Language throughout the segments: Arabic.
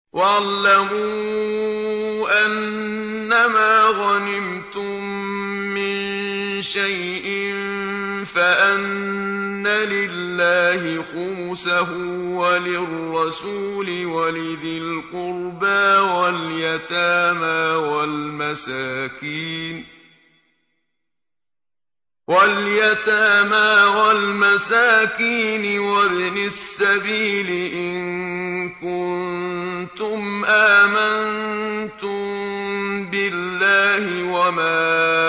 وَاعْلَمُوا أَنَّمَا غَنِمْتُم مِّن شَيْءٍ فَأَنَّ لِلَّهِ خُمُسَهُ وَلِلرَّسُولِ وَلِذِي الْقُرْبَىٰ وَالْيَتَامَىٰ وَالْمَسَاكِينِ وَابْنِ السَّبِيلِ إِن كُنتُمْ آمَنتُم بِاللَّهِ وَمَا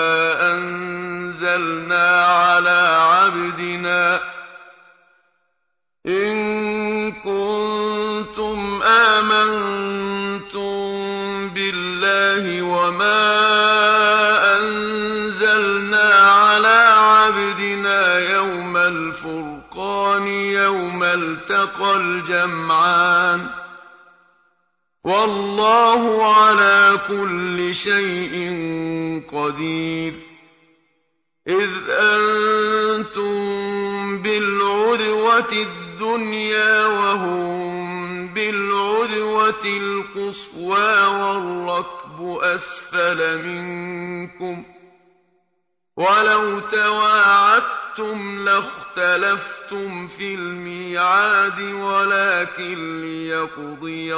أَنزَلْنَا عَلَىٰ عَبْدِنَا يَوْمَ الْفُرْقَانِ يَوْمَ الْتَقَى الْجَمْعَانِ ۗ وَاللَّهُ عَلَىٰ كُلِّ شَيْءٍ قَدِيرٌ إِذْ أَنتُم بِالْعُدْوَةِ الدُّنْيَا وَهُم بِالْعُدْوَةِ الْقُصْوَىٰ وَالرَّكْبُ أَسْفَلَ مِنكُمْ ۚ وَلَوْ تَوَاعَدتُّمْ لَاخْتَلَفْتُمْ فِي الْمِيعَادِ وَلَٰكِن لِّيَقْضِيَ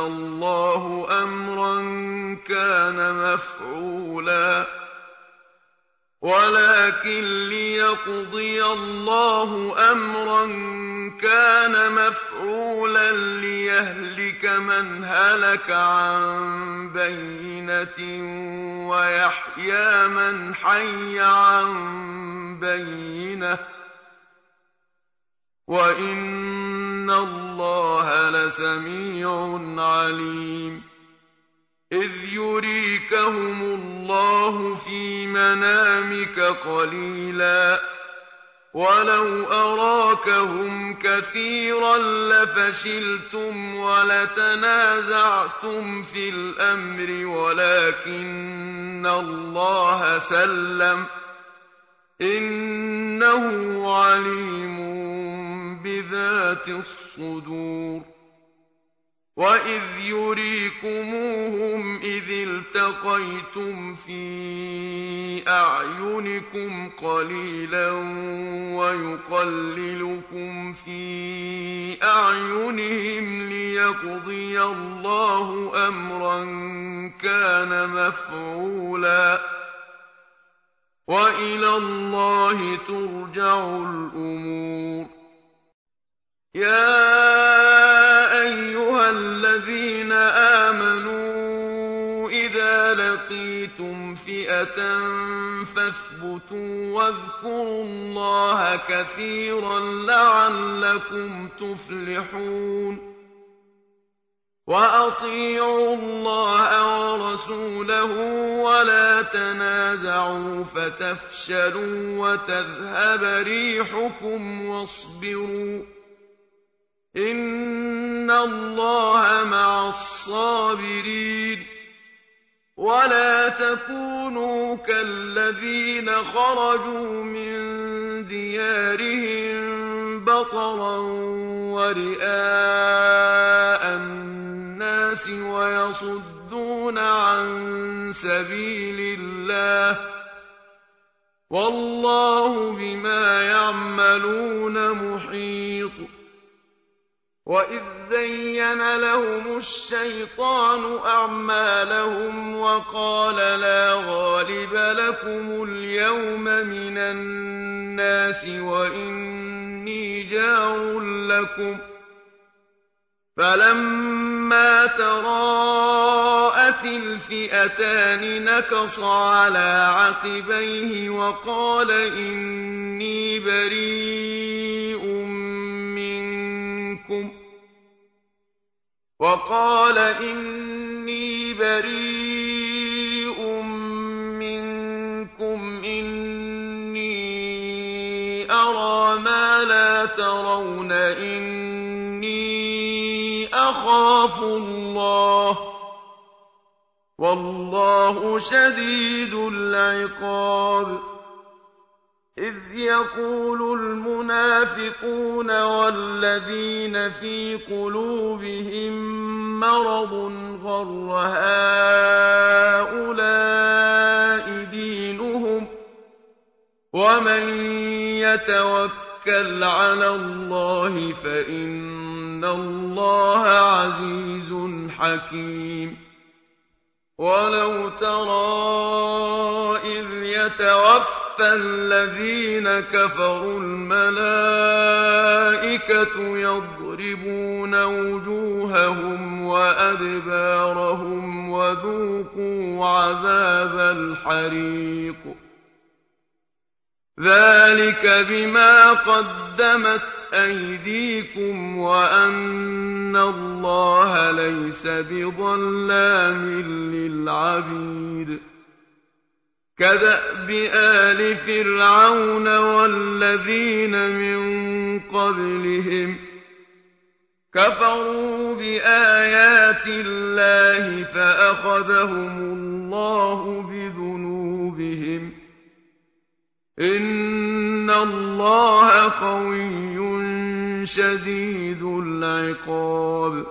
اللَّهُ أَمْرًا كَانَ مَفْعُولًا لِّيَهْلِكَ مَنْ هَلَكَ عَن بَيِّنَةٍ وَيَحْيَىٰ مَنْ حَيَّ عَن بَيِّنَةٍ ۗ وَإِنَّ اللَّهَ لَسَمِيعٌ عَلِيمٌ إِذْ يُرِيكَهُمُ اللَّهُ فِي مَنَامِكَ قَلِيلًا ۖ وَلَوْ أَرَاكَهُمْ كَثِيرًا لَّفَشِلْتُمْ وَلَتَنَازَعْتُمْ فِي الْأَمْرِ وَلَٰكِنَّ اللَّهَ سَلَّمَ ۗ إِنَّهُ عَلِيمٌ بِذَاتِ الصُّدُورِ وَإِذْ يُرِيكُمُوهُمْ إِذِ الْتَقَيْتُمْ فِي أَعْيُنِكُمْ قَلِيلًا وَيُقَلِّلُكُمْ فِي أَعْيُنِهِمْ لِيَقْضِيَ اللَّهُ أَمْرًا كَانَ مَفْعُولًا ۗ وَإِلَى اللَّهِ تُرْجَعُ الْأُمُورُ يَا أَيُّهَا الَّذِينَ آمَنُوا إِذَا لَقِيتُمْ فِئَةً فَاثْبُتُوا وَاذْكُرُوا اللَّهَ كَثِيرًا لَّعَلَّكُمْ تُفْلِحُونَ وَأَطِيعُوا اللَّهَ وَرَسُولَهُ وَلَا تَنَازَعُوا فَتَفْشَلُوا وَتَذْهَبَ رِيحُكُمْ وَاصْبِرُوا ۚ إِنَّ اللَّهَ مَعَ الصَّابِرِينَ وَلَا تَكُونُوا كَالَّذِينَ خَرَجُوا مِن دِيَارِهِم بَطَرًا وَرِئَاءَ النَّاسِ وَيَصُدُّونَ عَن سَبِيلِ اللَّهِ ۗ وَاللَّهُ بِمَا يَعْمَلُونَ مُحِيطٌ وَإِذْ زَيَّنَ لَهُمُ الشَّيْطَانُ أَعْمَالَهُمْ وَقَالَ لَا غَالِبَ لَكُمُ الْيَوْمَ مِنَ النَّاسِ وَإِنِّي جَارٌ لَّكُمْ ۖ فَلَمَّا تَرَاءَتِ الْفِئَتَانِ نَكَصَ عَلَىٰ عَقِبَيْهِ وَقَالَ إِنِّي بَرِيءٌ مِّنكُمْ إِنِّي أَرَىٰ مَا لَا تَرَوْنَ إِنِّي أَخَافُ اللَّهَ ۚ وَاللَّهُ شَدِيدُ الْعِقَابِ إذ يقول المنافقون والذين في قلوبهم مرض غر هؤلاء دينهم ومن يتوكل على الله فإن الله عزيز حكيم ولو ترى إذ يتوفى الذين كفروا الملائكة يضربون وجوههم وأدبارهم وذوقوا عذاب الحريق ذلك بما قدمت أيديكم وأن الله ليس بظلام للعبيد كدأب آل فرعون والذين من قبلهم كفروا بآيات الله فأخذهم الله بذنوبهم إن الله قوي شديد العقاب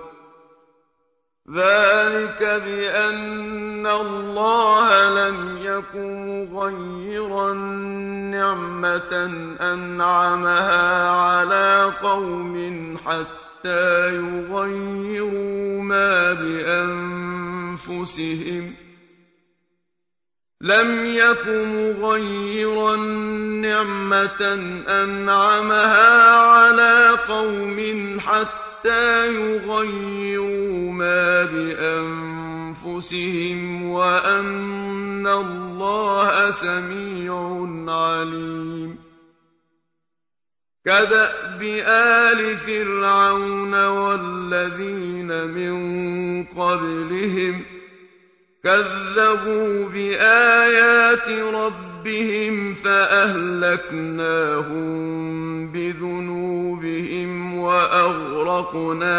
ذلك بأن الله لم يكن مغيرا نعمة أنعمها على قوم حتى يغيروا ما بأنفسهم لم يكن مغيرا نعمة أنعمها على قوم حتى يغيروا ما بأنفسهم وأن الله سميع عليم كدأب آل فرعون والذين من قبلهم كذبوا بآيات ربهم فأهلكناهم بذنوبهم وأغرقنا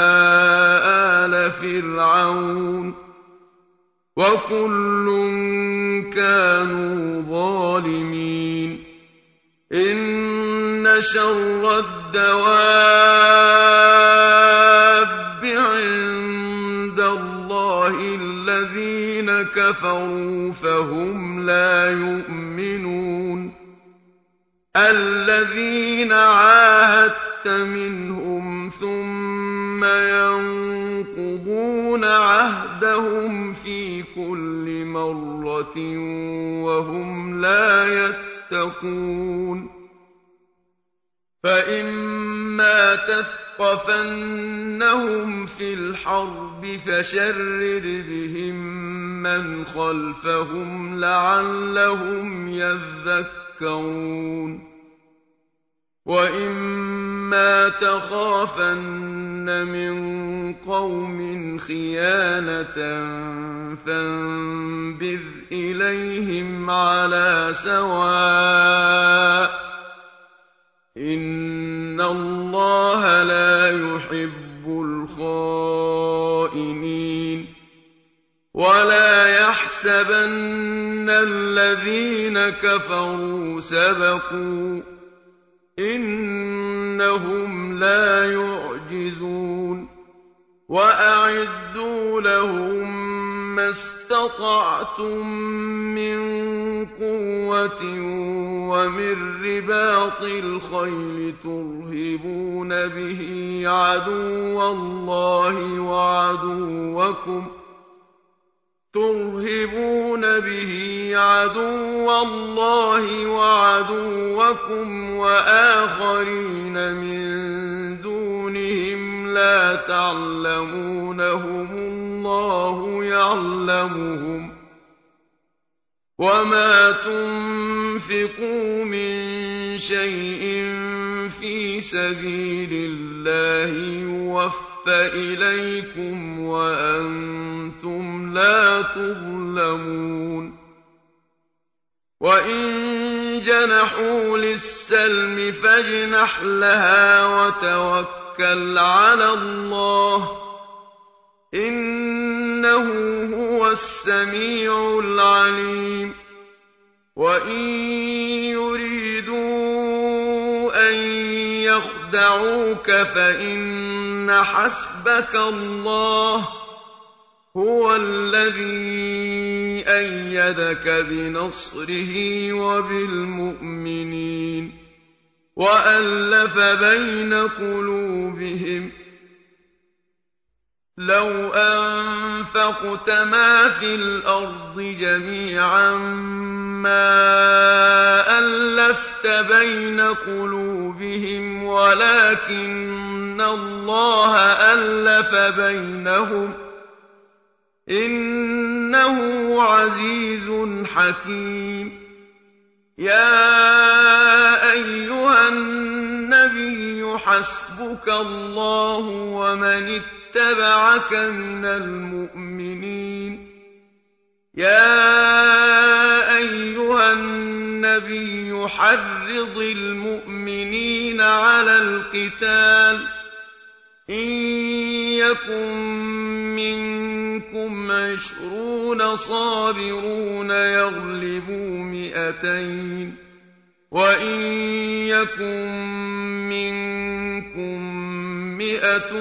آل فرعون وكل كانوا ظالمين إن شر الدواب عند الله الذين كفروا فهم لا يؤمنون الذين عاهدت منهم ثم ينقضون عهدهم في كل مرة وهم لا يتقون فإما تثقفنهم في الحرب فشرد بهم من خلفهم لعلهم يذكرون وإما تخافن من قوم خيانة فانبذ إليهم على سواء إن الله لا يحب الخائنين ولا يحسبن الذين كفروا سبقوا إنهم لا يعجزون وأعدوا لهم ما استطعتم من قوة ومن رباط الخيل ترهبون به عدو الله وعدوكم وآخرين من دونهم لا تعلمونهم الله يعلمهم وما تنفقوا من شيء في سبيل الله يوفى إليكم وأنتم لا تظلمون وإن جنحوا للسلم فاجنح لها وتوكل على الله إنه هو السميع العليم وَإِن يُرِيدُوا أَن يَخْدَعُوكَ فَإِنَّ حَسْبَكَ اللَّهُ ۚ هُوَ الَّذِي أَيَّدَكَ بِنَصْرِهِ وَبِالْمُؤْمِنِينَ وَأَلَّفَ بَيْنَ قُلُوبِهِمْ ۚ لَوْ أَنفَقْتَ مَا فِي الْأَرْضِ جَمِيعًا مَّا أَلَّفْتَ بَيْنَ قُلُوبِهِمْ وَلَٰكِنَّ اللَّهَ أَلَّفَ بَيْنَهُمْ ۚ إِنَّهُ عَزِيزٌ حَكِيمٌ يَا أَيُّهَا النَّبِيُّ حَسْبُكَ اللَّهُ وَمَنِ اتَّبَعَكَ مِنَ الْمُؤْمِنِينَ يَا أَيُّهَا النَّبِيُّ حَرِّضِ الْمُؤْمِنِينَ عَلَى الْقِتَالِ ۚ إِن يَكُن مِّنكُمْ 20 صَابِرُونَ يَغْلِبُوا 200 ۖ وَإِن يَكُن مِّنكُم 100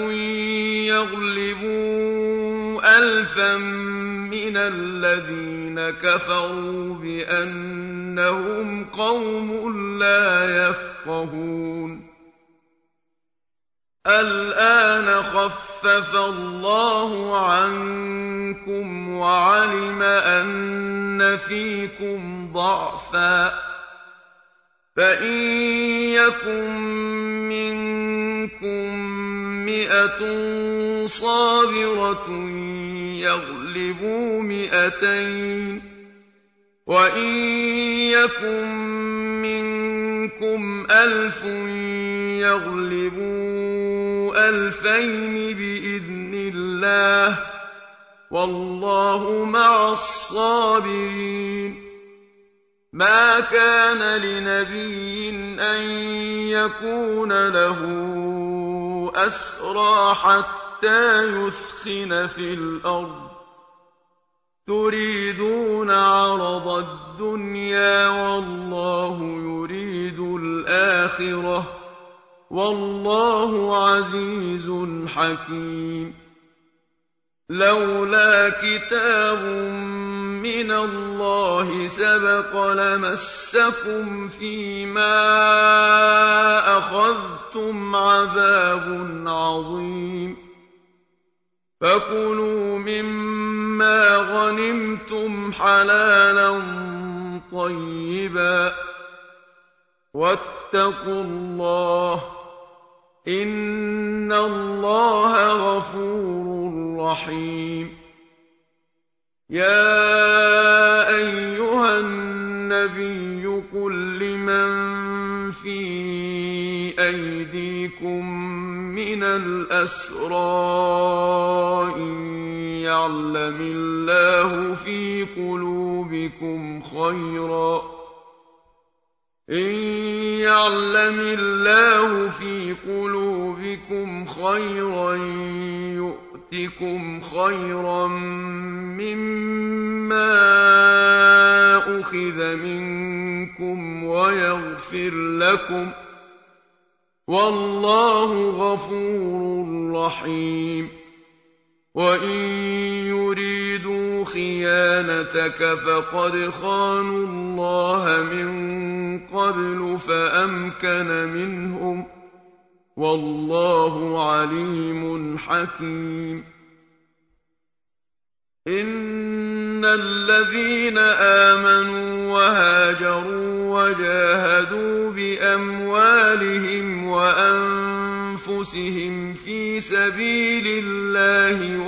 يَغْلِبُوا 1000 مِّنَ الَّذِينَ كَفَرُوا بِأَنَّهُمْ قَوْمٌ لَّا يَفْقَهُونَ الْآنَ خَفَّفَ اللَّهُ عَنكُمْ وَعَلِمَ أَنَّ فِيكُمْ ضَعْفًا ۚ فَإِن يَكُن مِّنكُم 100 صَابِرَةٌ يَغْلِبُوا 200 ۖ وَإِن يَكُن مِّنكُمْ 1000 يَغْلِبُوا 2000 بِإِذْنِ اللَّهِ ۗ وَاللَّهُ مَعَ الصَّابِرِينَ مَا كَانَ لِنَبِيٍّ أَن يَكُونَ لَهُ أَسْرَىٰ حَتَّىٰ يُثْخِنَ فِي الْأَرْضِ ۚ تُرِيدُونَ عَرَضَ الدُّنْيَا وَاللَّهُ يُرِيدُ الْآخِرَةَ ۗ وَاللَّهُ عَزِيزٌ حَكِيمٌ لَّوْلَا كِتَابٌ مِّنَ اللَّهِ سَبَقَ لَمَسَّكُمْ فِيمَا أَخَذْتُمْ عَذَابٌ عَظِيمٌ فَكُلُوا مِمَّا غَنِمْتُمْ حَلَالًا طَيِّبًا وَاتَّقُوا اللَّهَ ۚ إِنَّ اللَّهَ غَفُورٌ رَّحِيمٌ يَا أَيُّهَا النَّبِيُّ قُل لِّمَن فِي أَيْدِيكُم مِّنَ الْأَسْرَىٰ إِن يَعْلَمِ اللَّهُ في قُلُوبِكُمْ خَيْرًا يُؤْتِكُمْ خَيْرًا مِّمَّا أُخِذَ مِنكُمْ وَيَغْفِرْ لَكُمْ ۗ وَاللَّهُ غَفُورٌ رَّحِيمٌ وَإِن يُرِيدُوا خِيَانَتَكَ فَقَدْ خَانُوا اللَّهَ مِن قَبْلُ فَأَمْكَنَ مِنْهُمْ ۗ وَاللَّهُ عَلِيمٌ حَكِيمٌ إِنَّ الَّذِينَ آمَنُوا وَهَاجَرُوا وَجَاهَدُوا بِأَمْوَالِهِمْ وَأَنفُسِهِمْ فِي سَبِيلِ اللَّهِ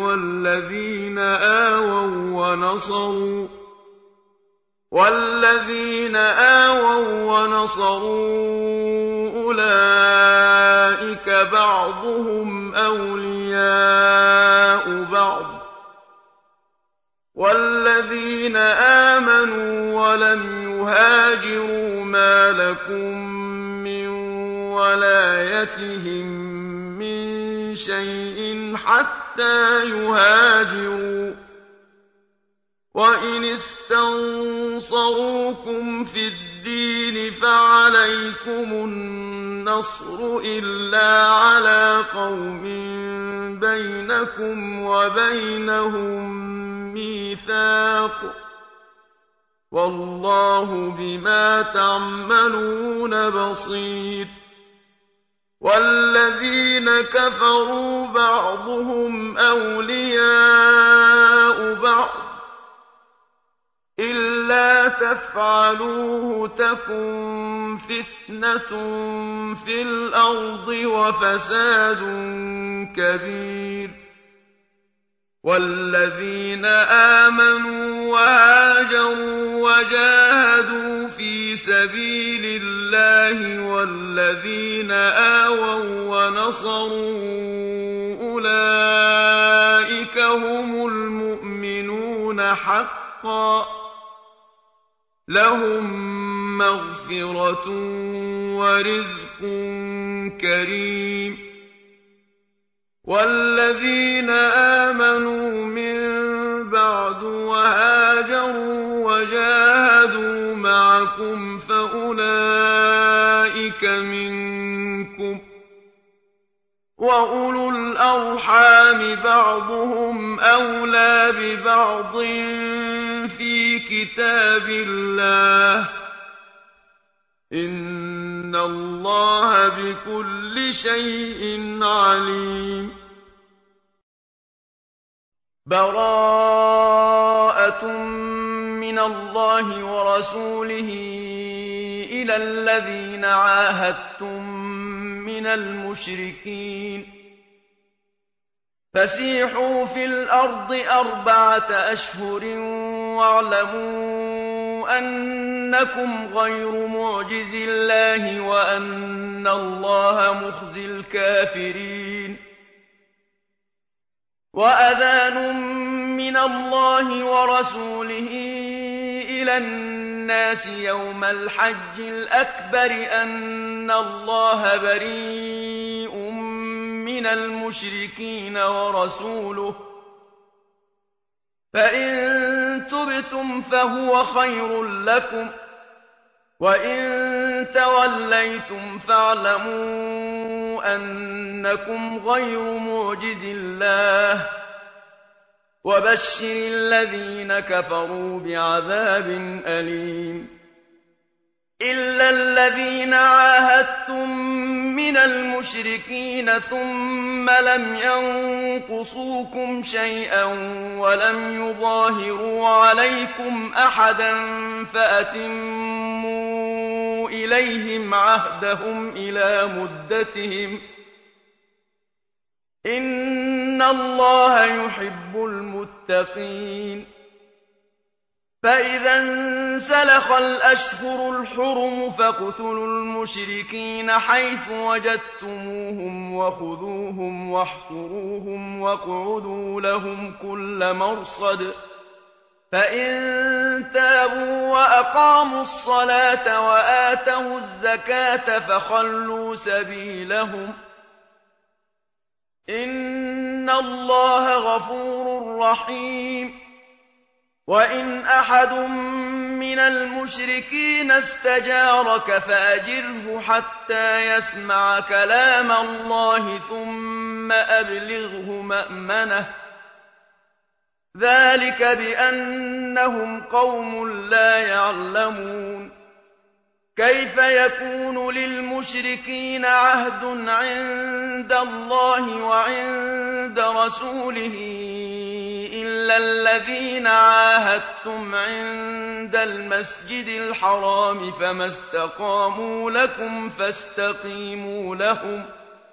وَالَّذِينَ آوَوا وَّنَصَرُوا أُولَٰئِكَ بَعْضُهُمْ أَوْلِيَاءُ بَعْضٍ ۚ وَالَّذِينَ آمَنُوا وَلَمْ يُهَاجِرُوا مَا لَكُم مِّن وَلَايَتِهِم مِّن شَيْءٍ حَتَّىٰ يُهَاجِرُوا ۚ وَإِنِ اسْتَنصَرُوكُمْ فِي الدِّينِ فَعَلَيْكُمُ النَّصْرُ إِلَّا عَلَىٰ قَوْمٍ بَيْنَكُمْ وَبَيْنَهُم مِّيثَاقٌ ۗ وَاللَّهُ بِمَا تَعْمَلُونَ بَصِيرٌ. وَالَّذِينَ كَفَرُوا بَعْضُهُمْ أَوْلِيَاءُ بَعْضٍ ۚ إِلَّا تَفْعَلُوهُ تَكُن فِتْنَةٌ فِي الْأَرْضِ وَفَسَادٌ كَبِيرٌ. وَالَّذِينَ آمَنُوا وَهَاجَرُوا وَجَاهَدُوا فِي سَبِيلِ اللَّهِ وَالَّذِينَ آوَوا وَّنَصَرُوا أُولَٰئِكَ هُمُ الْمُؤْمِنُونَ حَقًّا ۚ لَّهُم مَّغْفِرَةٌ وَرِزْقٌ كَرِيمٌ. وَالَّذِينَ آمَنُوا مِن بَعْدُ وَهَاجَرُوا وَجَاهَدُوا مَعَكُمْ فَأُولَٰئِكَ مِنكُمْ ۚ وَأُولُو الْأَرْحَامِ بَعْضُهُمْ أَوْلَىٰ بِبَعْضٍ فِي كِتَابِ اللَّهِ ۗ إِنَّ اللَّهَ بِكُلِّ شَيْءٍ عَلِيمٌ. بَرَاءَةٌ مِّنَ اللَّهِ وَرَسُولِهِ إِلَى الَّذِينَ عَاهَدتُّم مِّنَ الْمُشْرِكِينَ فَسِيحُوا فِي الْأَرْضِ 4 أشهر وَاعْلَمُوا أَنَّكُمْ غَيْرُ مُعْجِزِي اللَّهِ وَأَنَّ اللَّهَ مُخْزِي الْكَافِرِينَ. وَأَذَانٌ مِّنَ اللَّهِ وَرَسُولِهِ إِلَى النَّاسِ يَوْمَ الْحَجِّ الْأَكْبَرِ أَنَّ اللَّهَ بَرِيءٌ مِّنَ الْمُشْرِكِينَ وَرَسُولُهُ ۚ فَإِن تُبْتُمْ فَهُوَ خَيْرٌ لَّكُمْ ۖ وَإِن تَوَلَّيْتُمْ فَاعْلَمُوا أَنَّكُمْ غَيْرُ مُعْجِزِي اللَّهِ ۗ وَبَشِّرِ الَّذِينَ كَفَرُوا بِعَذَابٍ أَلِيمٍ. إِلَّا الَّذِينَ عَاهَدتُّم مِّنَ الْمُشْرِكِينَ ثُمَّ لَمْ يَنقُصُوكُمْ شَيْئًا وَلَمْ يُظَاهِرُوا عَلَيْكُمْ أَحَدًا فَأَتِمُّوا إِلَيْهِمْ عَهْدَهُمْ إِلَىٰ مُدَّتِهِمْ ۚ إِنَّ اللَّهَ يُحِبُّ الْمُتَّقِينَ. فَإِذَا انسَلَخَ الْأَشْهُرُ الْحُرُمُ فَاقْتُلُوا الْمُشْرِكِينَ حَيْثُ وَجَدتُّمُوهُمْ وَخُذُوهُمْ وَاحْصُرُوهُمْ وَاقْعُدُوا لَهُمْ كُلَّ مَرْصَدٍ ۚ فَإِن تَابُوا وَأَقَامُوا الصَّلَاةَ وَآتَوُا الزَّكَاةَ فَخَلُّوا سَبِيلَهُمْ ۚ إِنَّ اللَّهَ غَفُورٌ رَّحِيمٌ. وَإِنْ أَحَدٌ مِّنَ الْمُشْرِكِينَ اسْتَجَارَكَ فَأَجِرْهُ حَتَّىٰ يَسْمَعَ كَلَامَ اللَّهِ ثُمَّ أَبْلِغْهُ مَأْمَنَهُ ۚ ذَٰلِكَ بِأَنَّهُمْ قَوْمٌ لَّا يَعْلَمُونَ. كَيْفَ يَكُونُ لِلْمُشْرِكِينَ عَهْدٌ عِندَ اللَّهِ وَعِندَ رَسُولِهِ إِلَّا الَّذِينَ عَاهَدتُّمْ عِندَ الْمَسْجِدِ الْحَرَامِ فَمَا اسْتَقَامُوا لَكُمْ فَاسْتَقِيمُوا لَهُمْ ۚ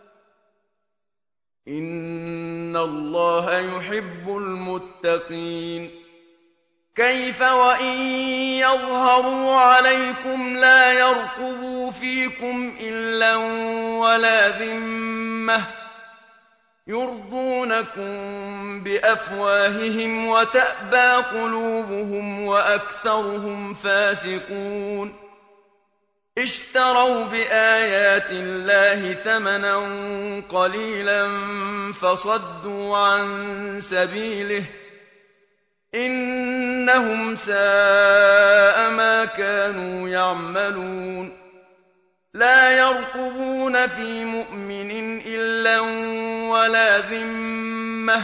إِنَّ اللَّهَ يُحِبُّ الْمُتَّقِينَ. كَيْفَ وَإِن يَظْهَرُوا عَلَيْكُمْ لَا يَرْقُبُوا فِيكُمْ إِلًّا وَلَا ذِمَّةً ۚ يُرْضُونَكُم بِأَفْوَاهِهِمْ وَتَأْبَىٰ قُلُوبُهُمْ وَأَكْثَرُهُمْ فَاسِقُونَ. اشْتَرَوْا بِآيَاتِ اللَّهِ ثَمَنًا قَلِيلًا فَصَدُّوا عَن سَبِيلِهِ ۚ إِنَّهُمْ سَاءَ مَا كَانُوا يَعْمَلُونَ لَا يَرْقُبُونَ فِي مُؤْمِنٍ إِلًّا وَلَا ذِمَّةً ۚ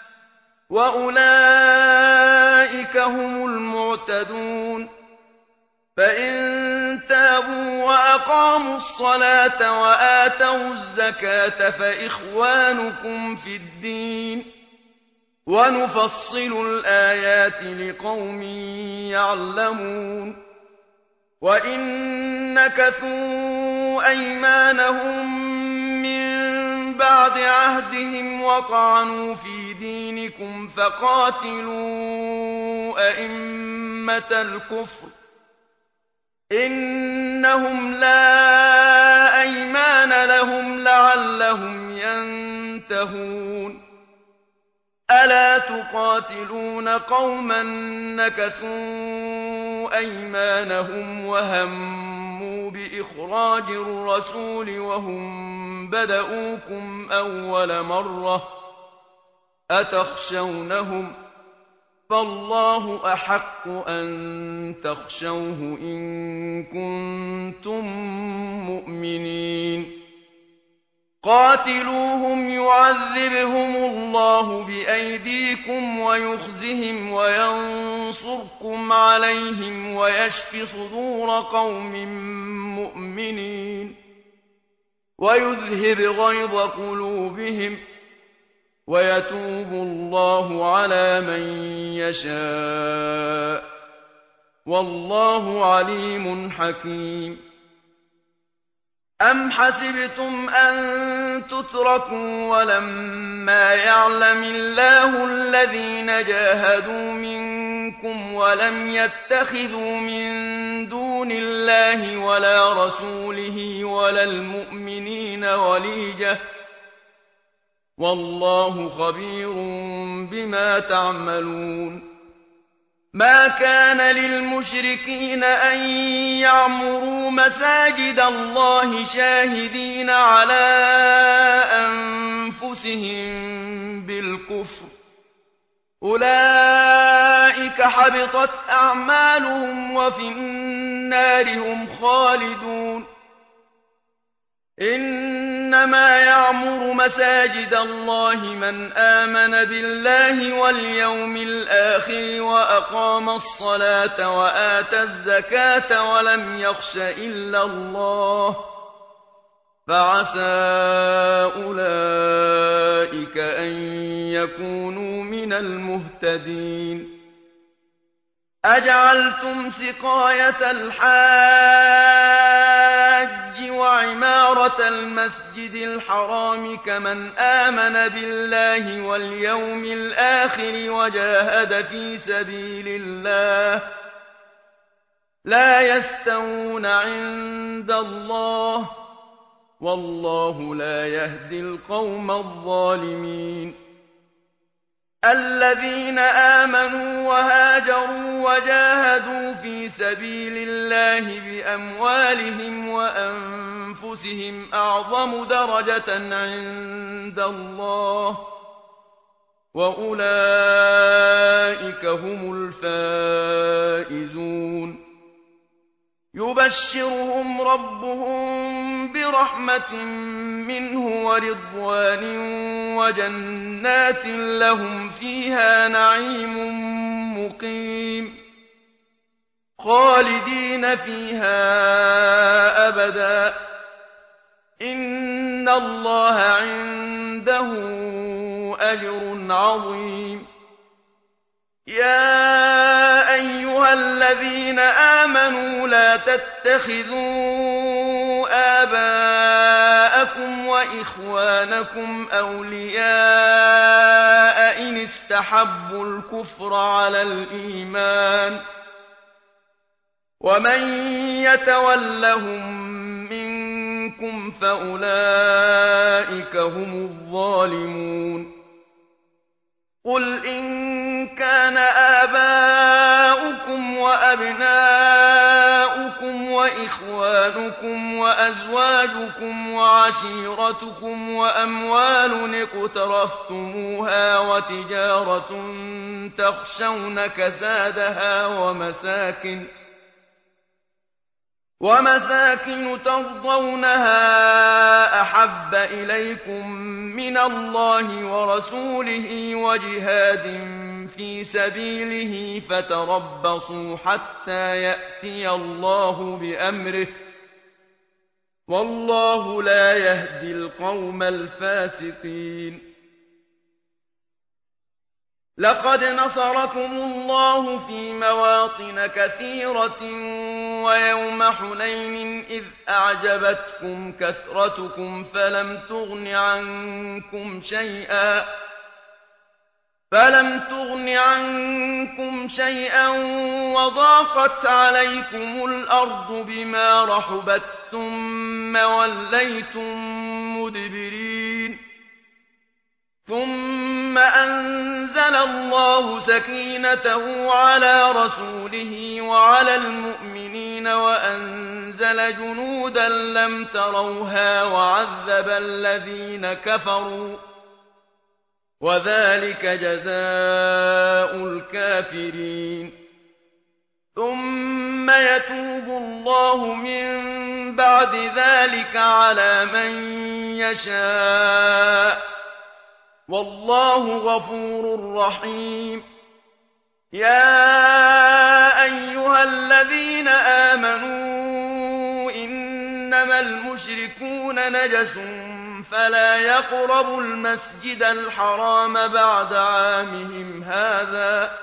وَأُولَٰئِكَ هُمُ الْمُعْتَدُونَ فَإِن تَابُوا وَأَقَامُوا الصَّلَاةَ وَآتَوُا الزَّكَاةَ فَإِخْوَانُكُمْ فِي الدِّينِ ۗ وَنُفَصِّلُ الْآيَاتِ لِقَوْمٍ يَعْلَمُونَ وَإِن نَّكَثُوا أَيْمَانَهُم مِّن بَعْدِ عَهْدِهِمْ وَطَعَنُوا فِي دِينِكُمْ فَقَاتِلُوا أَئِمَّةَ الْكُفْرِ ۙ إِنَّهُمْ لَا أَيْمَانَ لَهُمْ لَعَلَّهُمْ يَنتَهُونَ أَلَا تُقَاتِلُونَ قَوْمًا نَّكَثُوا أَيْمَانَهُمْ وَهَمُّوا بِإِخْرَاجِ الرَّسُولِ وَهُم بَدَءُوكُمْ أَوَّلَ مَرَّةٍ ۚ أَتَخْشَوْنَهُمْ ۚ فَاللَّهُ أَحَقُّ أَن تَخْشَوْهُ إِن كُنتُم مُّؤْمِنِينَ قَاتِلُوهُمْ يُعَذِّبْهُمُ اللَّهُ بِأَيْدِيكُمْ وَيُخْزِهِمْ وَيَنصُرْكُمْ عَلَيْهِمْ وَيَشْفِ صُدُورَ قَوْمٍ مُّؤْمِنِينَ وَيُذْهِبْ غَيْظَ قُلُوبِهِمْ وَيَتُوبُ اللَّهُ عَلَىٰ مَن يَشَاءُ ۗ وَاللَّهُ عَلِيمٌ حَكِيمٌ أَمْ حَسِبْتُمْ أَن تُتْرَكُوا وَلَمَّا يَعْلَمِ اللَّهُ الَّذِينَ جَاهَدُوا مِنكُمْ وَلَمْ يَتَّخِذُوا مِن دُونِ اللَّهِ وَلَا رَسُولِهِ وَلَا الْمُؤْمِنِينَ وَلِيجَةً ۚ وَاللَّهُ خَبِيرٌ بِمَا تَعْمَلُونَ مَا كَانَ لِلْمُشْرِكِينَ أَن يَعْمُرُوا مَسَاجِدَ اللَّهِ شَاهِدِينَ عَلَىٰ أَنفُسِهِم بِالْكُفْرِ ۚ أُولَٰئِكَ حَبِطَتْ أَعْمَالُهُمْ وَفِي النَّارِ هُمْ خَالِدُونَ إِنَّمَا يَعْمُرُ مَسَاجِدَ اللَّهِ مَنْ آمَنَ بِاللَّهِ وَالْيَوْمِ الْآخِرِ وَأَقَامَ الصَّلَاةَ وَآتَى الزَّكَاةَ وَلَمْ يَخْشَ إِلَّا اللَّهَ ۖ فَعَسَىٰ أُولَٰئِكَ أَن يَكُونُوا مِنَ الْمُهْتَدِينَ أَجَعَلْتُمْ سِقَايَةَ الْحَاجِّ وَعِمَارَةَ الْمَسْجِدِ الْحَرَامِ كَمَنْ آمَنَ بِاللَّهِ وَالْيَوْمِ الْآخِرِ وَجَاهَدَ فِي سَبِيلِ اللَّهِ ۚ لَا يَسْتَوُونَ عِندَ اللَّهِ ۗ وَاللَّهُ لَا يَهْدِي الْقَوْمَ الظَّالِمِينَ الَّذِينَ آمَنُوا وَهَاجَرُوا وَجَاهَدُوا فِي سَبِيلِ اللَّهِ بِأَمْوَالِهِمْ وَأَنفُسِهِمْ أَعْظَمُ دَرَجَةً عِندَ اللَّهِ ۗ وَأُولَٰئِكَ هُمُ الْفَائِزُونَ يُبَشِّرُهُمْ رَبُّهُم بِرَحْمَةٍ مِّنْهُ وَرِضْوَانٍ وَجَنَّاتٍ لَّهُمْ فِيهَا نَعِيمٌ مُّقِيمٌ خَالِدِينَ فِيهَا أَبَدًا ۚ إِنَّ اللَّهَ عِندَهُ أَجْرٌ عَظِيمٌ يَا أَيُّهَا الَّذِينَ آمَنُوا لَا تَتَّخِذُوا آبَاءَكُمْ وَإِخْوَانَكُمْ أَوْلِيَاءَ إِنِ اسْتَحَبُّوا الْكُفْرَ عَلَى الْإِيمَانِ ۚ وَمَن يَتَوَلَّهُم مِّنكُمْ فَأُولَٰئِكَ هُمُ الظَّالِمُونَ قُلْ إِن كَانَ آبَاؤُكُمْ وَأَبْنَاؤُكُمْ وَإِخْوَانُكُمْ إخوانكم وأزواجكم وعشيرتكم وأموال اقترفتموها وتجارة تخشون كسادها ومساكن ترضونها أحب إليكم من الله ورسوله وجهاد في سبيله فتربصوا حتى يأتي الله بأمره والله لا يهدي القوم الفاسقين. لقد نصركم الله في مواطن كثيرة ويوم حنين إذ أعجبتكم كثرتكم فلم تغن عنكم شيئا وضاقت عليكم الأرض بما رحبت ثم وليتم مدبرين. ثم أنزل الله سكينته على رسوله وعلى المؤمنين وأنزل جنودا لم تروها وعذب الذين كفروا وذلك جزاء الكافرين. ثم يتوب الله من بعد ذلك على من يشاء والله غفور رحيم. يا أيها الذين آمنوا إنما المشركون نجس فلا يقربوا المسجد الحرام بعد عامهم هذا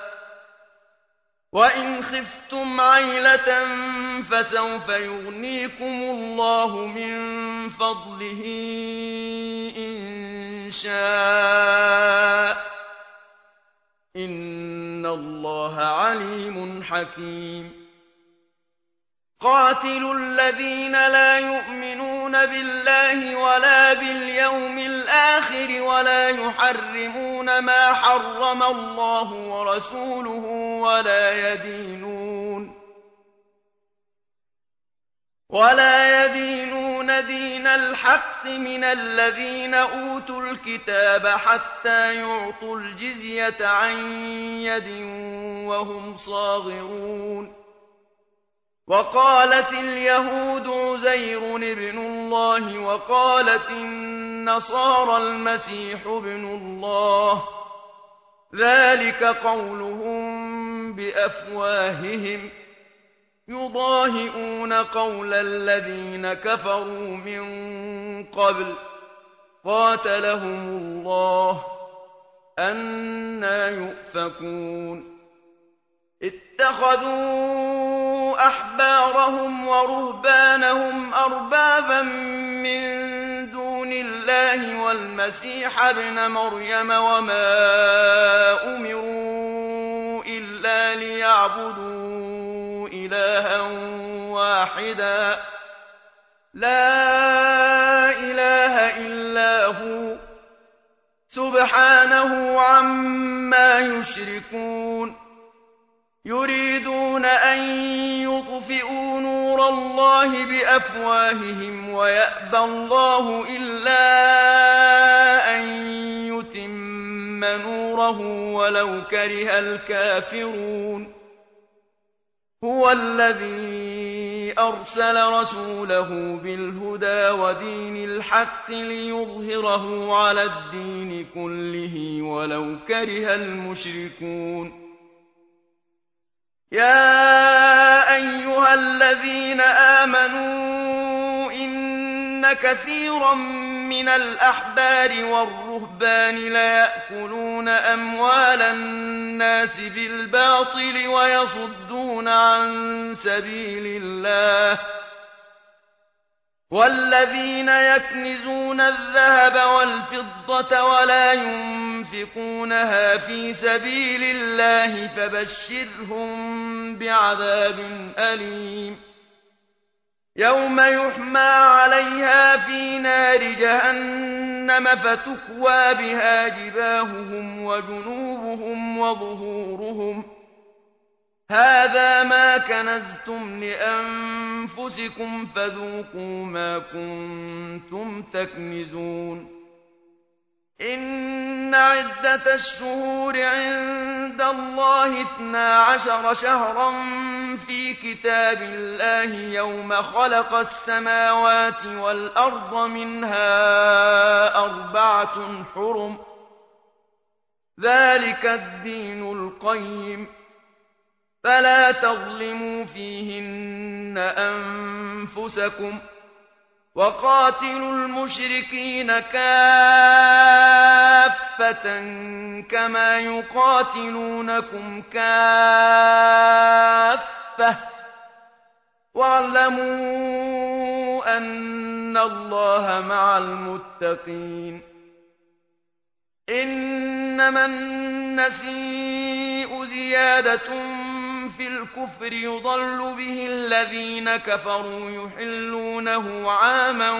وإن خفتم عيلة فسوف يغنيكم الله من فضله إن شاء إن الله عليم حكيم. قاتلوا الذين لا يؤمنون بالله ولا باليوم الآخر ولا يحرمون ما حرم الله ورسوله ولا يدينون دين الحق من الذين أوتوا الكتاب حتى يعطوا الجزية عن يد وهم صاغرون. وقالت اليهود عزير ابن الله وقالت النصارى المسيح ابن الله ذلك قولهم بأفواههم يضاهئون قول الذين كفروا من قبل قاتلهم الله أنى يؤفكون. اتخذوا أحبارهم ورهبانهم أربابا من دون الله والمسيح ابن مريم وما أمروا إلا ليعبدوا إلها واحدا لا إله إلا هو سبحانه عما يشركون. يريدون أن يطفئوا نور الله بأفواههم ويأبى الله إلا أن يتم نوره ولو كره الكافرون. هو الذي أرسل رسوله بالهدى ودين الحق ليظهره على الدين كله ولو كره المشركون. يا أيها الذين آمنوا إن كثيرا من الأحبار والرهبان ليأكلون أموال الناس بالباطل ويصدون عن سبيل الله والذين يكنزون الذهب والفضة ولا ينفقونها في سبيل الله فبشرهم بعذاب أليم. يوم يحمى عليها في نار جهنم فتكوى بها جباههم وجنوبهم وظهورهم هَٰذَا مَا كَنَزْتُمْ لِأَنفُسِكُمْ فَذُوقُوا مَا كُنتُمْ تَكْنِزُونَ إِنَّ عِدَّةَ الشُّهُورِ عِندَ اللَّهِ 12 شَهْرًا فِي كِتَابِ اللَّهِ يَوْمَ خَلَقَ السَّمَاوَاتِ وَالْأَرْضَ مِنْهَا 4 حُرُمٌ ۚ ذَٰلِكَ الدِّينُ الْقَيِّمُ ۚ فَلَا تَظْلِمُوا فِيهِنَّ أَنفُسَكُمْ ۚ وَقَاتِلُوا الْمُشْرِكِينَ كَافَّةً كَمَا يُقَاتِلُونَكُمْ كَافَّةً ۚ وَاعْلَمُوا أَنَّ اللَّهَ مَعَ الْمُتَّقِينَ إِنَّمَا النَّسِيءُ زِيَادَةٌ فِي الْكُفْرِ يُضَلُّ بِهِ الَّذِينَ كَفَرُوا يُحِلُّونَهُ عَامًا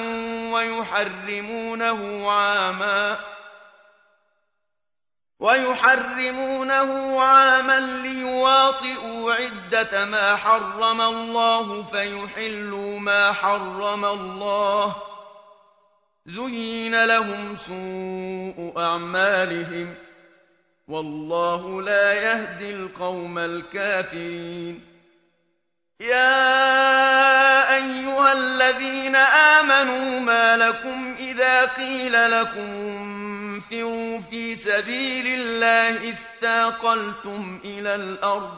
وَيُحَرِّمُونَهُ عَامًا لِّيُوَاطِئُوا عِدَّةَ مَا حَرَّمَ اللَّهُ فَيُحِلُّوا مَا حَرَّمَ اللَّهُ ۚ زُيِّنَ لَهُمْ سُوءُ أَعْمَالِهِمْ ۗ وَاللَّهُ لَا يَهْدِي الْقَوْمَ الْكَافِرِينَ يَا أَيُّهَا الَّذِينَ آمَنُوا مَا لَكُمْ إِذَا قِيلَ لَكُمُ انفِرُوا فِي سَبِيلِ اللَّهِ اثَّاقَلْتُمْ إِلَى الْأَرْضِ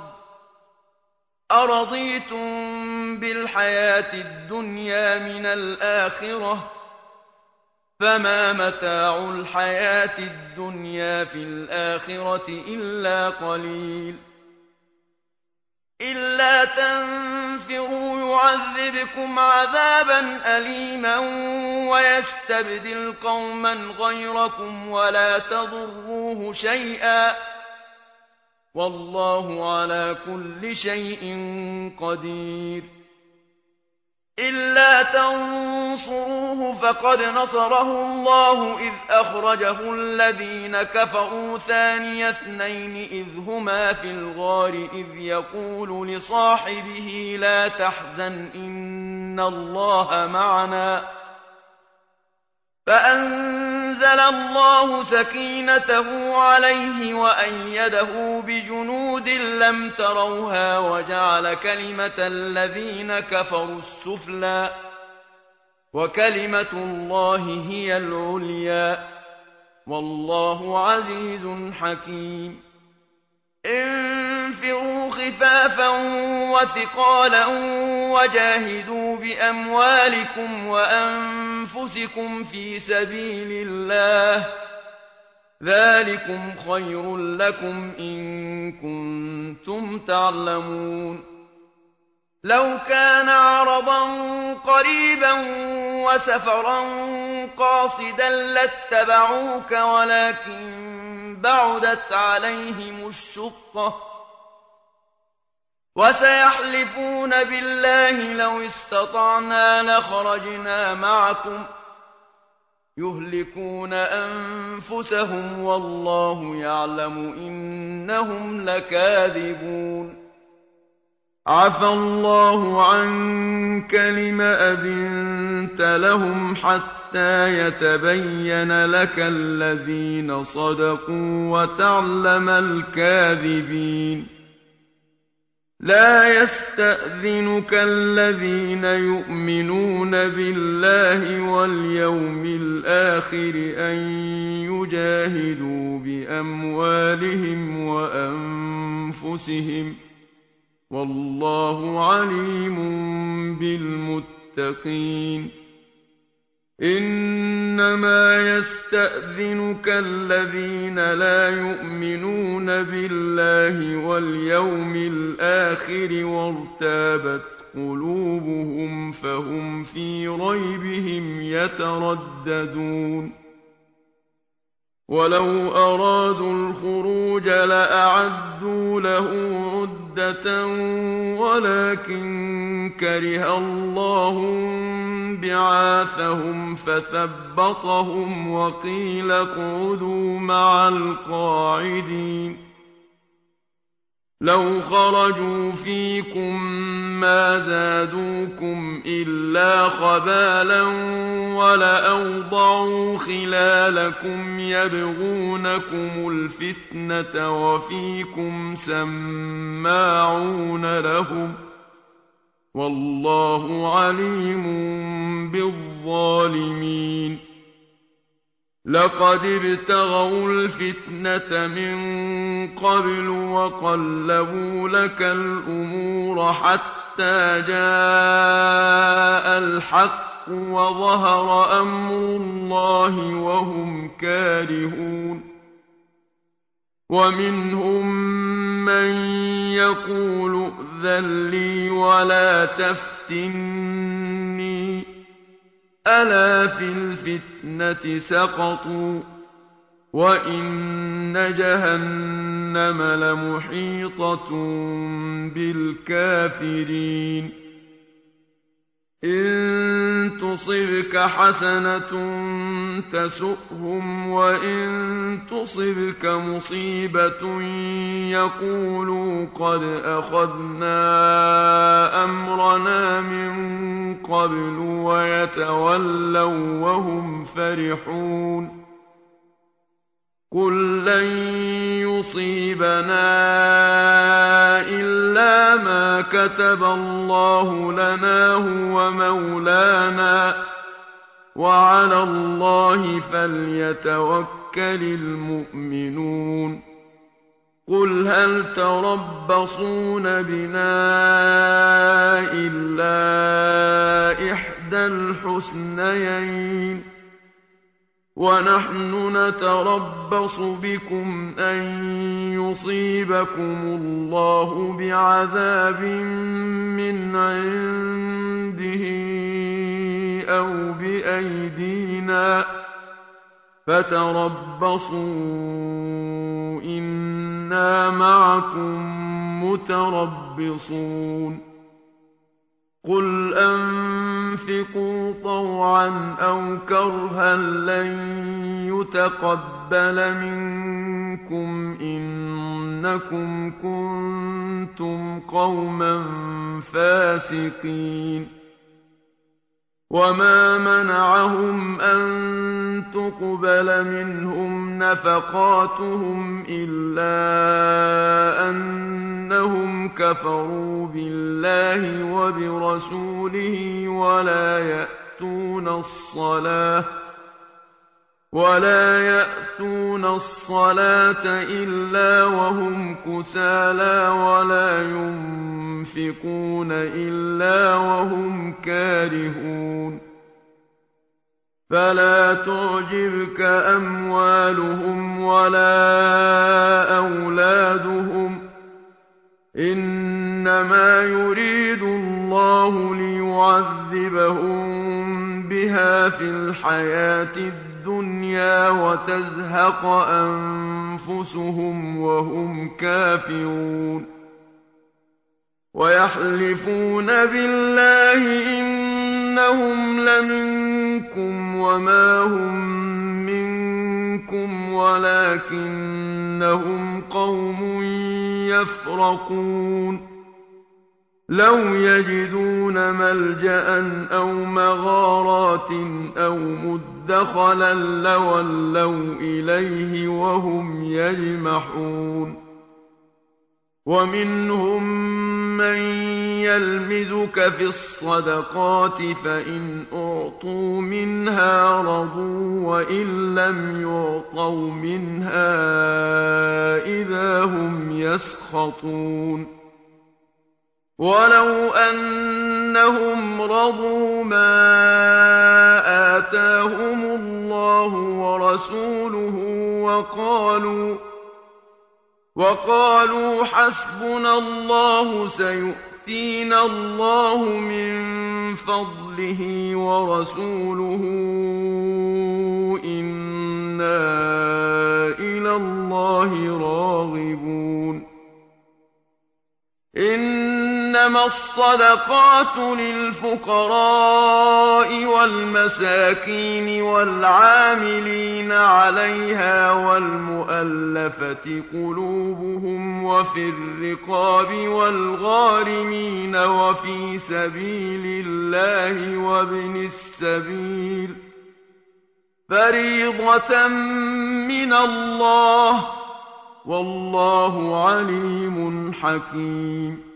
أَرَضِيتُم بِالْحَيَاةِ الدُّنْيَا مِنَ الْآخِرَةِ ۚ فَمَا مَتَاعُ الْحَيَاةِ الدُّنْيَا فِي الْآخِرَةِ إِلَّا قَلِيلٌ إِلَّا تَنفِرُوا يُعَذِّبْكُمْ عَذَابًا أَلِيمًا وَيَسْتَبْدِلْ قَوْمًا غَيْرَكُمْ وَلَا تَضُرُّوهُ شَيْئًا ۗ وَاللَّهُ عَلَىٰ كُلِّ شَيْءٍ قَدِيرٌ إِلَّا تَنصُرُوهُ فَقَدْ نَصَرَهُ اللَّهُ إِذْ أَخْرَجَهُ الَّذِينَ كَفَرُوا ثَانِيَ اثْنَيْنِ إِذْ هُمَا فِي الْغَارِ إِذْ يَقُولُ لِصَاحِبِهِ لَا تَحْزَنْ إِنَّ اللَّهَ مَعَنَا ۖ فَأَنزَلَ اللَّهُ سَكِينَتَهُ عَلَيْهِ وَأَيَّدَهُ بِجُنُودٍ لَّمْ تَرَوْهَا وَجَعَلَ كَلِمَةَ الَّذِينَ كَفَرُوا السُّفْلَىٰ ۗ وَكَلِمَةُ اللَّهِ هِيَ الْعُلْيَا ۗ وَاللَّهُ عَزِيزٌ حَكِيمٌ انفِرُوا خِفَافًا وَثِقَالًا وَجَاهِدُوا بِأَمْوَالِكُمْ وَأَنفُسِكُمْ فِي سَبِيلِ اللَّهِ ۚ ذَٰلِكُمْ خَيْرٌ لَّكُمْ إِن كُنتُمْ تَعْلَمُونَ لَوْ كَانَ عَرَضًا قَرِيبًا وَسَفَرًا قَاصِدًا لَّاتَّبَعُوكَ وَلَٰكِن بَعُدَتْ عَلَيْهِمُ الشُّقَّةُ ۚ وَسَيَحْلِفُونَ بِاللَّهِ لَوِ اسْتَطَعْنَا لَخَرَجْنَا مَعَكُمْ ۚ يُهْلِكُونَ أَنفُسَهُمْ وَاللَّهُ يَعْلَمُ إِنَّهُمْ لَكَاذِبُونَ عَفَا اللَّهُ عَنكَ لِمَ أَذِنتَ لَهُمْ حَتَّىٰ يَتَبَيَّنَ لَكَ الَّذِينَ صَدَقُوا وَتَعْلَمَ الْكَاذِبِينَ لَا يَسْتَأْذِنُكَ الَّذِينَ يُؤْمِنُونَ بِاللَّهِ وَالْيَوْمِ الْآخِرِ أَن يُجَاهِدُوا بِأَمْوَالِهِمْ وَأَنفُسِهِمْ ۗ وَاللَّهُ عَلِيمٌ بِالْمُتَّقِينَ إِنَّمَا يَسْتَأْذِنُكَ الَّذِينَ لَا يُؤْمِنُونَ بِاللَّهِ وَالْيَوْمِ الْآخِرِ وَارْتَابَتْ قُلُوبُهُمْ فَهُمْ فِي رَيْبِهِمْ يَتَرَدَّدُونَ وَلَوْ أَرَادُوا الْخُرُوجَ لَأَعَدُّوا لَهُ عُدَّةً وَلَٰكِن كَرِهَ اللَّهُ انبِعَاثَهُمْ فَثَبَّطَهُمْ وَقِيلَ اقْعُدُوا مَعَ الْقَاعِدِينَ لَوْ خَرَجُوا فِيكُم مَّا زَادُوكُمْ إِلَّا خَبَالًا وَلَأَوْضَعُوا خِلَالَكُمْ يَبْغُونَكُمُ الْفِتْنَةَ وَفِيكُمْ سَمَّاعُونَ لَهُمْ ۗ وَاللَّهُ عَلِيمٌ بِالظَّالِمِينَ لَقَدِ ابْتَغَوُا الْفِتْنَةَ مِن قَبْلُ وَقَلَّبُوا لَكَ الْأُمُورَ حَتَّىٰ جَاءَ الْحَقُّ وَظَهَرَ أَمْرُ اللَّهِ وَهُمْ كَارِهُونَ وَمِنْهُم مَّن يَقُولُ ائْذَن لِّي وَلَا تَفْتِنِّي ۚ أَلَا فِي الْفِتْنَةِ سَقَطُوا ۗ وَإِنَّ جَهَنَّمَ لَمُحِيطَةٌ بِالْكَافِرِينَ إِن تُصِبْكَ حَسَنَةٌ تَسُؤْهُمْ وَإِن تُصِبْكَ مُصِيبَةٌ يَقُولُوا قَدْ أَخَذْنَا أَمْرَنَا مِن قَبْلُ وَيَتَوَلَّوا وَّهُمْ فَرِحُونَ قُل لَّن يُصِيبَنَا إِلَّا مَا كَتَبَ اللَّهُ لَنَا هُوَ مَوْلَانَا ۚ وَعَلَى اللَّهِ فَلْيَتَوَكَّلِ الْمُؤْمِنُونَ قُلْ هَلْ تَرَبَّصُونَ بِنَا إِلَّا إِحْدَى الْحُسْنَيَيْنِ ۖ وَنَحْنُ نَتَرَبَّصُ بِكُمْ أَن يُصِيبَكُمُ اللَّهُ بِعَذَابٍ مِّنْ عِندِهِ أَوْ بِأَيْدِينَا ۖ فَتَرَبَّصُوا إِنَّا مَعَكُم مُّتَرَبِّصُونَ قُلْ أَنفِقُوا طَوْعًا أَوْ كَرْهًا لَّن يُتَقَبَّلَ مِنكُمْ إِنَّكُمْ كُنتُمْ قَوْمًا فَاسِقِينَ وَمَا مَنَعَهُمْ أَن تُقْبَلَ مِنْهُمْ نَفَقَاتُهُمْ إِلَّا أَنَّهُمْ كَفَرُوا بِاللَّهِ وَبِرَسُولِهِ وَلَا يَأْتُونَ الصَّلَاةَ إِلَّا وَهُمْ كُسَالَىٰ وَلَا يُنفِقُونَ إِلَّا وَهُمْ كَارِهُونَ فَلَا تُعْجِبْكَ أَمْوَالُهُمْ وَلَا أَوْلَادُهُمْ ۚ إِنَّمَا يُرِيدُ اللَّهُ لِيُعَذِّبَهُم بِهَا فِي الْحَيَاةِ الدُّنْيَا وَتَزْهَقَ أَنفُسُهُمْ وَهُمْ كَافِرُونَ وَيَحْلِفُونَ بِاللَّهِ إِنَّهُمْ لَمِنكُمْ وَمَا هُم مِّنكُمْ وَلَٰكِنَّهُمْ قَوْمٌ يَفْرَقُونَ لَوْ يَجِدُونَ مَلْجَأً أَوْ مَغَارَاتٍ أَوْ مُدَّخَلًا لَّوَلَّوْا إِلَيْهِ وَهُمْ يَجْمَحُونَ وَمِنْهُم مَّن يَلْمِزُكَ فِي الصَّدَقَاتِ فَإِنْ أُعْطُوا مِنْهَا رَضُوا وَإِن لَّمْ يُعْطَوْا مِنْهَا إِذَا هُمْ يَسْخَطُونَ وَلَوْ أَنَّهُمْ رَضُوا مَا آتَاهُمُ اللَّهُ وَرَسُولُهُ وَقَالُوا حَسْبُنَا اللَّهُ سَيُؤْتِينَا اللَّهُ مِن فَضْلِهِ وَرَسُولُهُ إِنَّا إِلَى اللَّهِ رَاغِبُونَ إنما الصدقات للفقراء والمساكين والعاملين عليها والمؤلفة قلوبهم وفي الرقاب والغارمين وفي سبيل الله وابن السبيل فريضة من الله والله عليم حكيم.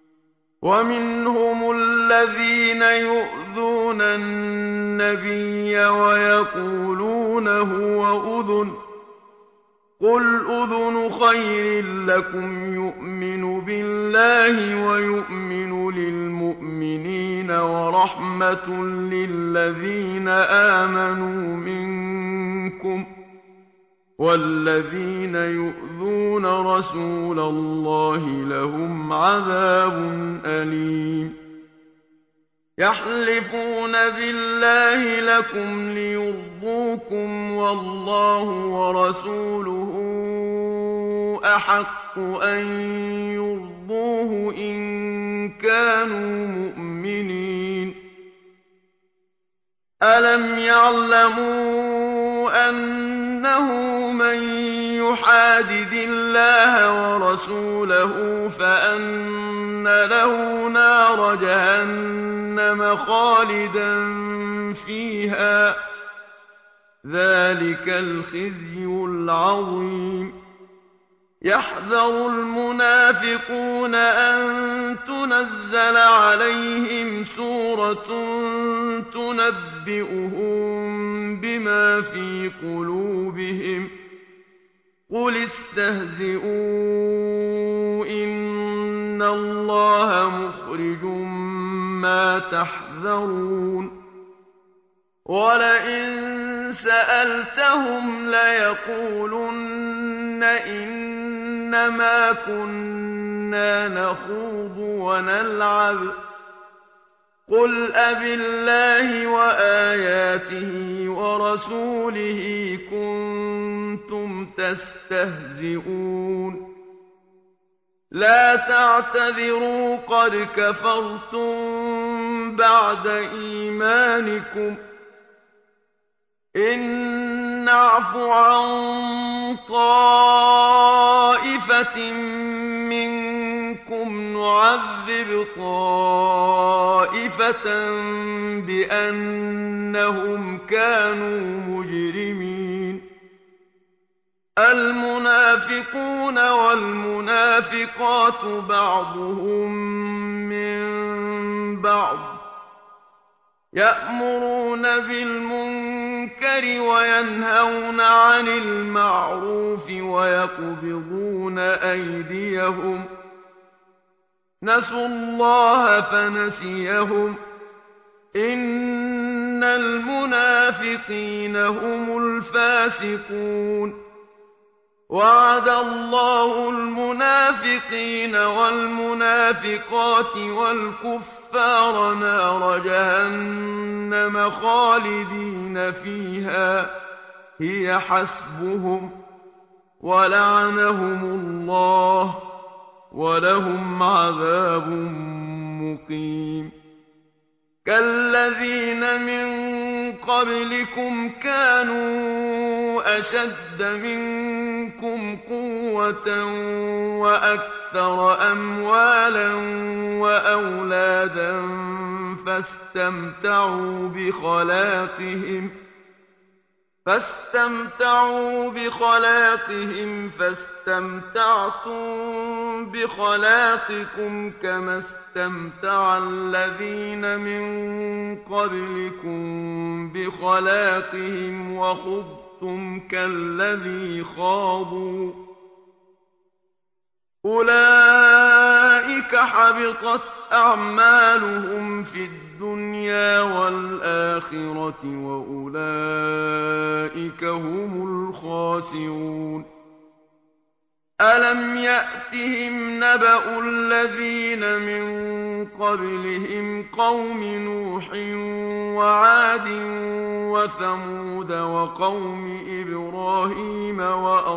ومنهم الذين يؤذون النبي ويقولون هو أذن قل أذن خير لكم يؤمن بالله ويؤمن للمؤمنين ورحمة للذين آمنوا منكم والذين يؤذون رسول الله لهم عذاب أليم. يحلفون بالله لكم ليرضوكم والله ورسوله أحق أن يرضوه إن كانوا مؤمنين. ألم يعلموا أنه من يحادد الله ورسوله فأن له نار جهنم خالدا فيها ذلك الخزي العظيم. يحذر المنافقون أن تنزل عليهم سورة تنبئهم بما في قلوبهم قل استهزئوا إن الله مخرج ما تحذرون. ولئن سألتهم ليقولن إنما كنا نخوض ونلعب قل أبالله وآياته ورسوله كنتم تستهزئون لا تعتذروا قد كفرتم بعد إيمانكم إن نعف عن طائفة منكم نعذب طائفة بأنهم كانوا مجرمين. المنافقون والمنافقات بعضهم من بعض يأمرون بالمنكر وينهون عن المعروف ويقبضون أيديهم نسوا الله فنسيهم إن المنافقين هم الفاسقون. وعد الله المنافقين والمنافقات والكفار نار جهنم خالدين فيها هي حسبهم ولعنهم الله ولهم عذاب مقيم. كالذين من قبلكم كانوا أشد منكم قوة وأكثر أموالا وأولادا فاستمتعوا بخلاقهم فاستمتعتم بخلاقكم كما استمتع الذين من قبلكم بخلاقهم وخضتم كالذي خاضوا أولئك حبطت أعمالهم في الدنيا والآخرة وأولئك هم الخاسرون. ألم يأتهم نبأ الذين من قبلهم قوم نوح وعاد وثمود وقوم إبراهيم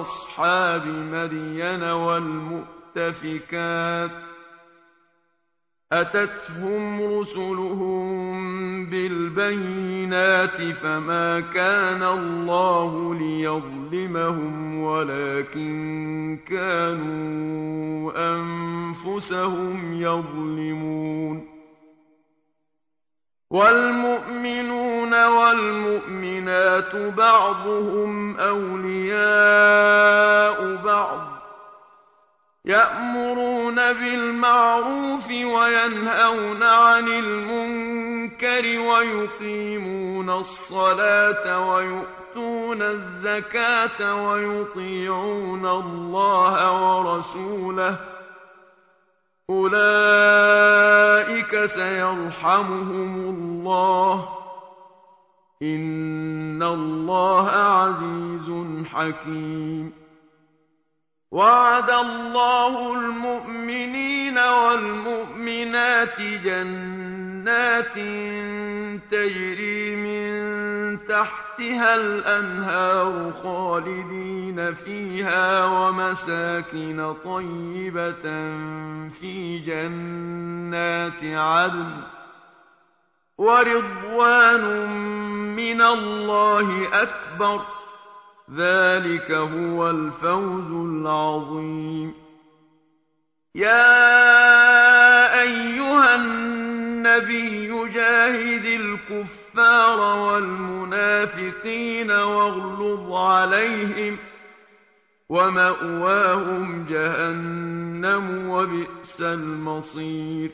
وأصحاب مدين والمؤتفكات أتتهم رسلهم بالبينات فما كان الله ليظلمهم ولكن كانوا أنفسهم يظلمون والمؤمنون والمؤمنات بعضهم أولياء بعض يأمرون بالمعروف وينهون عن المنكر ويقيمون الصلاة ويؤتون الزكاة ويطيعون الله ورسوله أولئك سيرحمهم الله إن الله عزيز حكيم وعد الله المؤمنين والمؤمنات جنات تجري من تحتها الأنهار خالدين فيها ومساكن طيبة في جنات عدن ورضوان من الله أكبر ذلك هو الفوز العظيم يا أيها النبي جاهد الكفار والمنافقين واغلظ عليهم ومأواهم جهنم وبئس المصير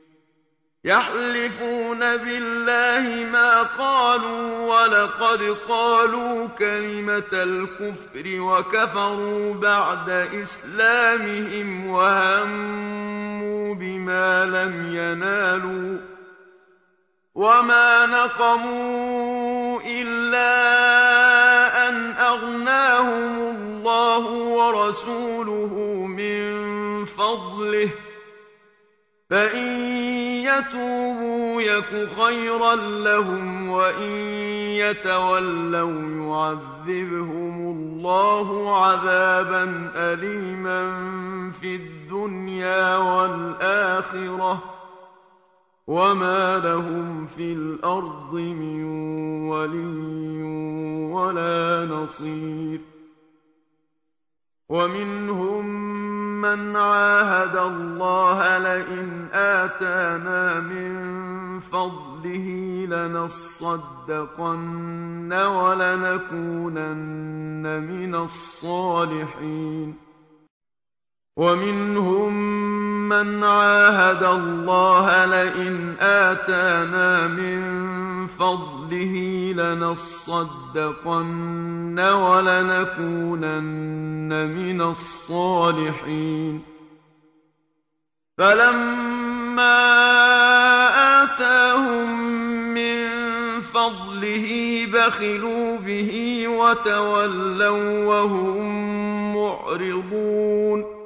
يحلفون بالله ما قالوا ولقد قالوا كلمة الكفر وكفروا بعد إسلامهم وهموا بما لم ينالوا وما نقموا إلا أن أغناهم الله ورسوله من فضله فإن يتوبوا يك خيرا لهم وإن يتولوا يعذبهم الله عذابا أليما في الدنيا والآخرة وما لهم في الأرض من ولي ولا نصير ومنهم من عاهد الله لئن آتانا من فضله لنصدقن ولنكونن من الصالحين ومنهم من عاهد الله لئن آتانا من فضله لنصدقن ولنكونن من الصالحين فلما آتاهم من فضله بخلوا به وتولوا وهم معرضون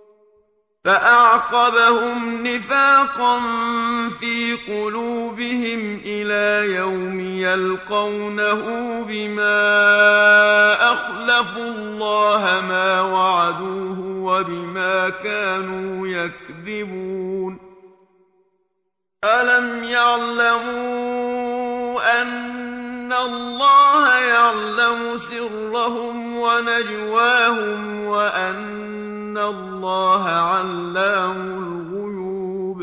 فأعقبهم نفاقا في قلوبهم إلى يوم يلقونه بما أخلفوا الله ما وعدوه وبما كانوا يكذبون ألم يعلموا أن الله يعلم سرهم ونجواهم وأن الله علام الغيوب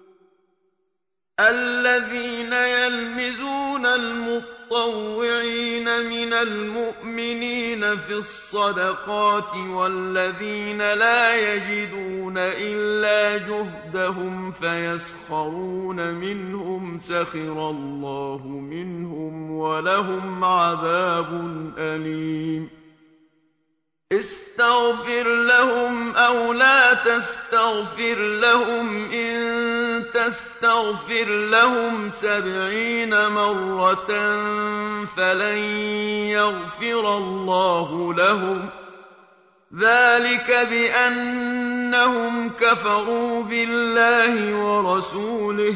الذين يلمزون المطوعين من المؤمنين في الصدقات والذين لا يجدون إلا جهدهم فيسخرون منهم سخر الله منهم ولهم عذاب أليم استغفر لهم أو لا تستغفر لهم إن تستغفر لهم 70 مرة فلن يغفر الله لهم ذلك بأنهم كفروا بالله ورسوله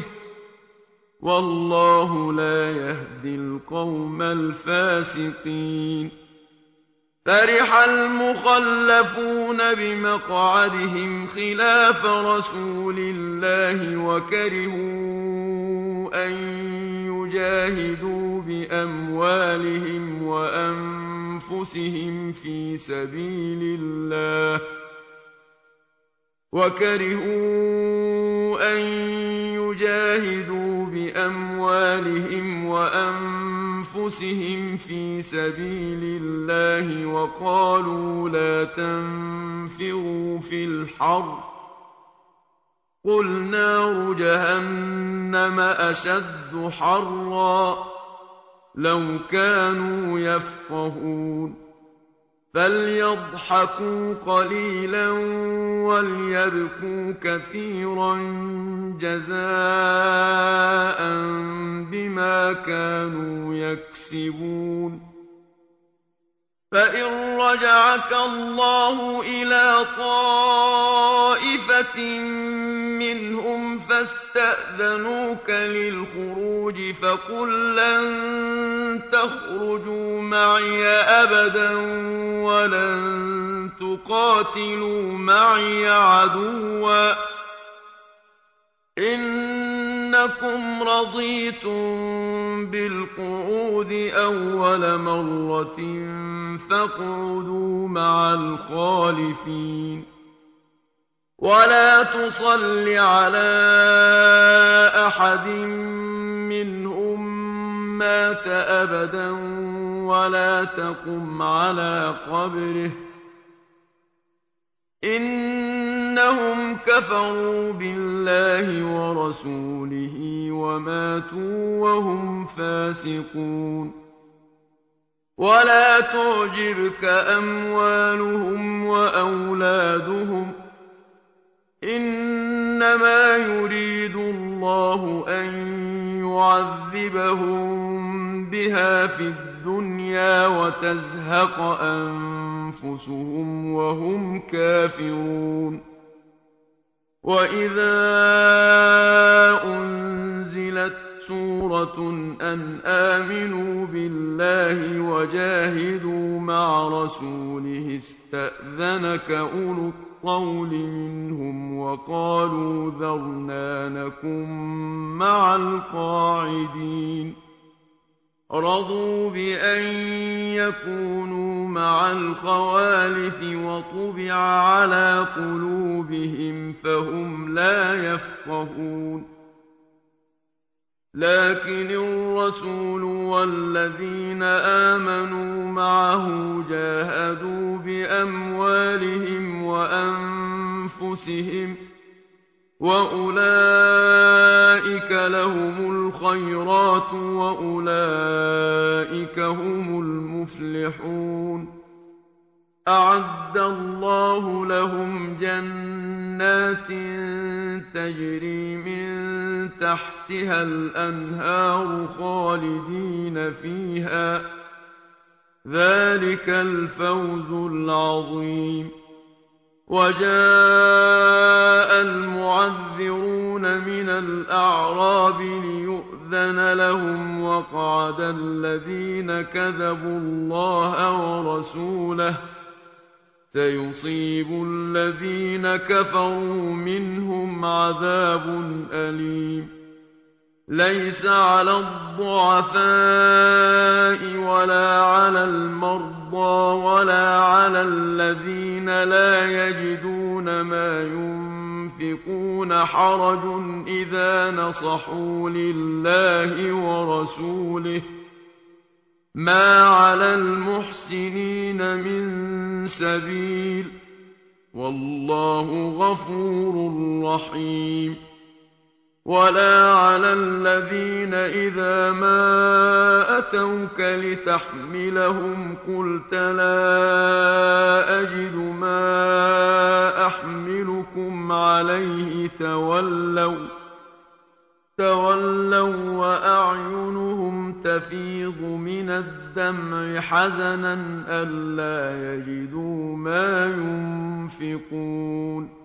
والله لا يهدي القوم الفاسقين فَرِحَ الْمُخَلَّفُونَ بِمَقْعَدِهِمْ خِلَافَ رَسُولِ اللَّهِ وَكَرِهُوا أَن يُجَاهِدُوا بِأَمْوَالِهِمْ وَأَنفُسِهِمْ فِي سَبِيلِ اللَّهِ وَقَالُوا لَا تَنفِرُوا فِي الْحَرِّ ۗ قُلْ نَارُ جَهَنَّمَ أَشَدُّ حَرًّا ۚ لَّوْ كَانُوا يَفْقَهُونَ فَلْيَضْحَكُوا قَلِيلًا وَلْيَبْكُوا كَثِيرًا جَزَاءً بِمَا كَانُوا يَكْسِبُونَ فَإِن رَّجَعَكَ اللَّهُ إِلَىٰ طَائِفَةٍ مِّنْهُمْ فَاسْتَأْذَنُوكَ لِلْخُرُوجِ فَقُل لَّن تَخْرُجُوا مَعِيَ أَبَدًا وَلَن تُقَاتِلُوا مَعِيَ عَدُوًّا ۖ إِنَّكُمْ رَضِيتُم بِالْقُعُودِ أَوَّلَ مَرَّةٍ فَاقْعُدُوا مَعَ الْخَالِفِينَ وَلَا تُصَلِّ عَلَىٰ أَحَدٍ مِّنْهُم مَّاتَ أَبَدًا وَلَا تَقُمْ عَلَىٰ قَبْرِهِ ۖ إِنَّهُمْ كَفَرُوا بِاللَّهِ وَرَسُولِهِ وَمَاتُوا وَهُمْ فَاسِقُونَ وَلَا تُعْجِبْكَ أَمْوَالُهُمْ وَأَوْلَادُهُمْ ۚ إِنَّمَا يُرِيدُ اللَّهُ أَن يُعَذِّبَهُم بِهَا فِي الدُّنْيَا وَتَزْهَقَ أَنفُسُهُمْ وَهُمْ كَافِرُونَ وَإِذَا أُنزِلَتْ سُورَةٌ أَنْ آمِنُوا بِاللَّهِ وَجَاهِدُوا مَعَ رَسُولِهِ اسْتَأْذَنَكَ أُولُو الطَّوْلِ مِنْهُمْ وَقَالُوا ذَرْنَا نَكُن مَّعَ الْقَاعِدِينَ رَضُوا بِأَن يَكُونُوا مَعَ الْخَوَالِفِ وَطُبِعَ عَلَىٰ قُلُوبِهِمْ فَهُمْ لَا يَفْقَهُونَ لكن الرسول والذين آمنوا معه جاهدوا بأموالهم وأنفسهم وأولئك لهم الخيرات وأولئك هم المفلحون أعد الله لهم جنات تجري من تحتها الأنهار خالدين فيها ذلك الفوز العظيم وجاء المعذرون من الأعراب ليؤذن لهم وقعد الذين كذبوا الله ورسوله سيصيب الذين كفروا منهم عذاب أليم ليس على الضعفاء ولا على المرضى ولا على الذين لا يجدون ما ينفقون حرج إذا نصحوا لله ورسوله ما على المحسنين من سبيل والله غفور رحيم ولا على الذين إذا ما أتوك لتحملهم قلت لا أجد ما أحملكم عليه تولوا وأعينهم تفيض من الدمع حزنا ألا يجدوا ما ينفقون